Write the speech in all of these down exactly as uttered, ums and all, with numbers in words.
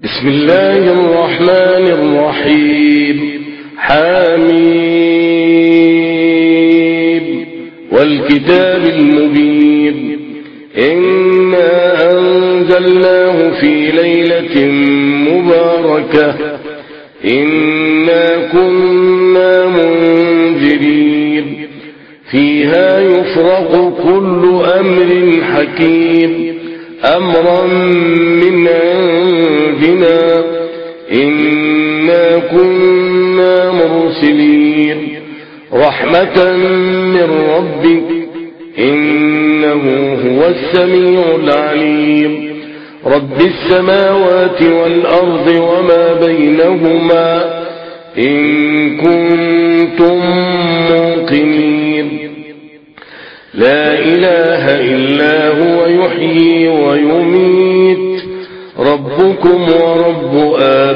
بسم الله الرحمن الرحيم. حميم والكتاب المبين. إنا أنزلناه في ليلة مباركة إنا كنا منذرين فيها يفرق كل أمر حكيم أمرا من عندنا إنا كنا مرسلين رحمة من ربك إنه هو السميع العليم رب السماوات والأرض وما بينهما إن كنتم موقنين لا إله إلا هو يحيي ويميت ربكم ورب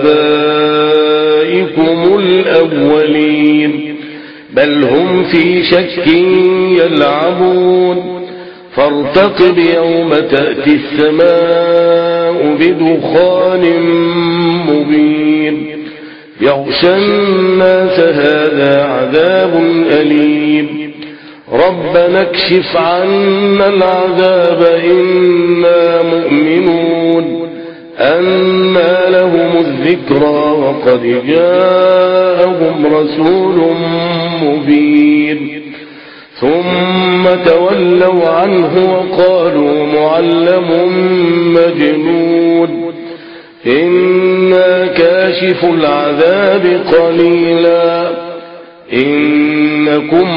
آبائكم الأولين بل هم في شك يلعبون فارتقب يوم تأتي السماء بدخان مبين يغشى الناس هذا عذاب أليم ربنا اكشف عنا العذاب إنا مؤمنون أنى لهم الذكرى وقد جاءهم رسول مبين ثم تولوا عنه وقالوا معلم مجنون إنا كاشف العذاب قليلا إنكم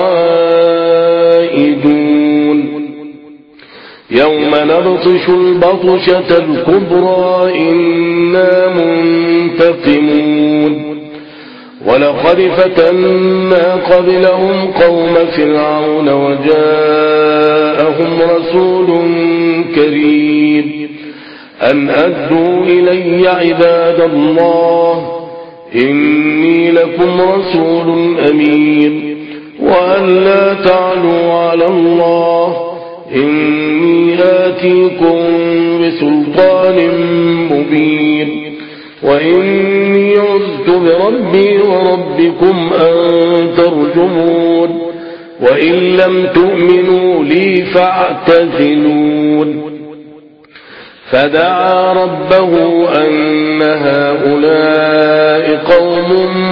عائدون يوم نبطش البطشة الكبرى إنا منتقمون ولقد فتنا قبلهم قوم فرعون وجاءهم رسول كريم أن أدوا إلي عباد الله إني لكم رسول أمين وأن لا تعلوا على الله إني آتيكم بسلطان مبين وإني عذت بربي وربكم أن ترجمون وإن لم تؤمنوا لي فاعتزلون فدعا ربه أن هؤلاء قوم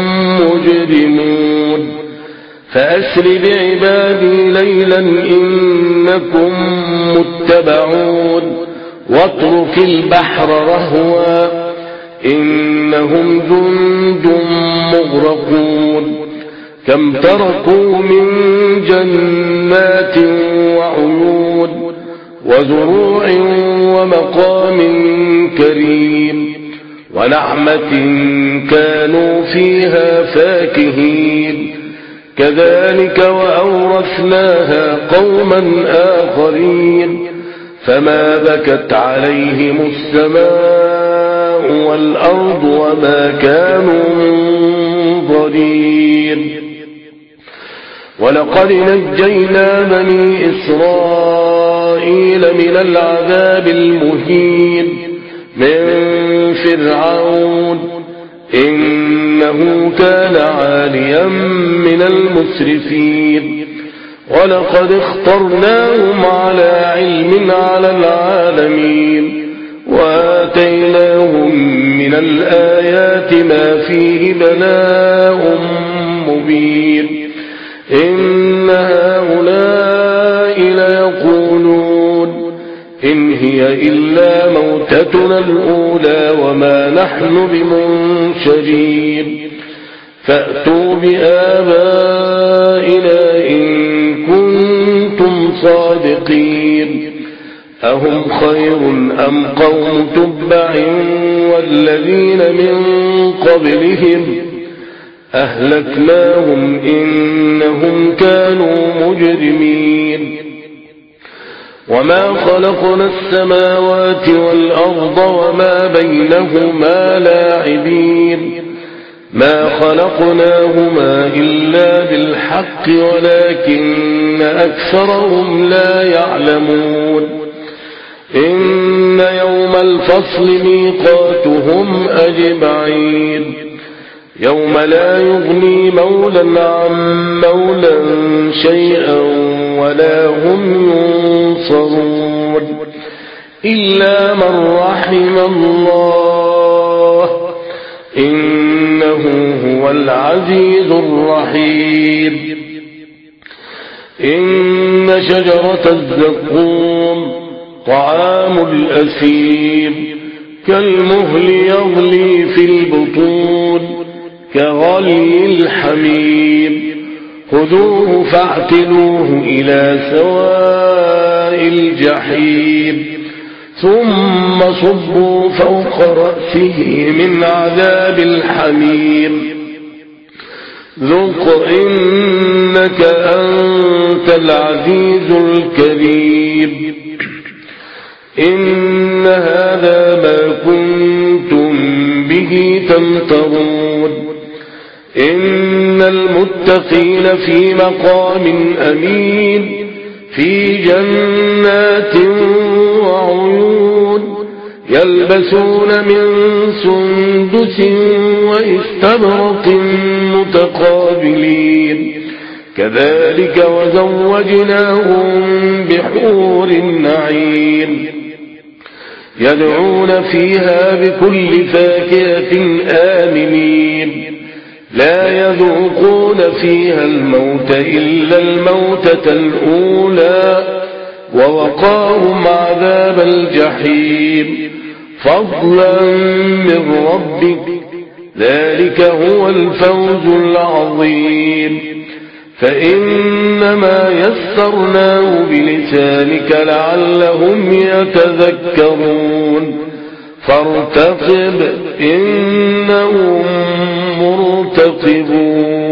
مجرمون فأسر بعبادي ليلا إنكم متبعون واترك البحر رهوا إنهم جند مغرقون كم تركوا من جنات وعيون وزروع ومقام كريم ونعمة كانوا فيها فاكهين كذلك وأورثناها قوما آخرين فما بكت عليهم السماء والأرض وما كانوا منظرين ولقد نجينا بني إسرائيل من العذاب المهين من فرعون إنه كان عاليا من المسرفين ولقد اخترناهم على علم على العالمين وآتيناهم من الآيات ما فيه بلاء مبين إن هؤلاء ليقولون إن هي إلا موتتنا الأولى وما نحن بمنشرين فأتوا بآبائنا إن كنتم صادقين أهم خير أم قوم تبع والذين من قبلهم أهلكناهم إنهم كانوا مجرمين وما خلقنا السماوات والأرض وما بينهما لاعبين ما خلقناهما إلا بالحق ولكن أكثرهم لا يعلمون إن يوم الفصل ميقاتهم أجمعين يوم لا يغني مولى عن مولى شيئا ولا هم ينصرون إلا من رحم الله إنه هو العزيز الرحيم إن شجرة الزقوم طعام الأثيم كالمهل يغلي في البطون كغلي الحميم خذوه فاعتلوه إلى سواء الجحيم ثم صبوا فوق رأسه من عذاب الحميم ذق إنك أنت العزيز الكريم إن هذا ما كنتم به تمترون إن المتقين في مقام أمين في جنات وعيون يلبسون من سندس واستبرق متقابلين كذلك وزوجناهم بحور عين يدعون فيها بكل فاكهة آمنين لا يذوقون فيها الموت إلا الموتة الأولى ووقاهم عذاب الجحيم فضلا من ربك ذلك هو الفوز العظيم فإنما يسرناه بلسانك لعلهم يتذكرون فارتقب إنهم مرتقبون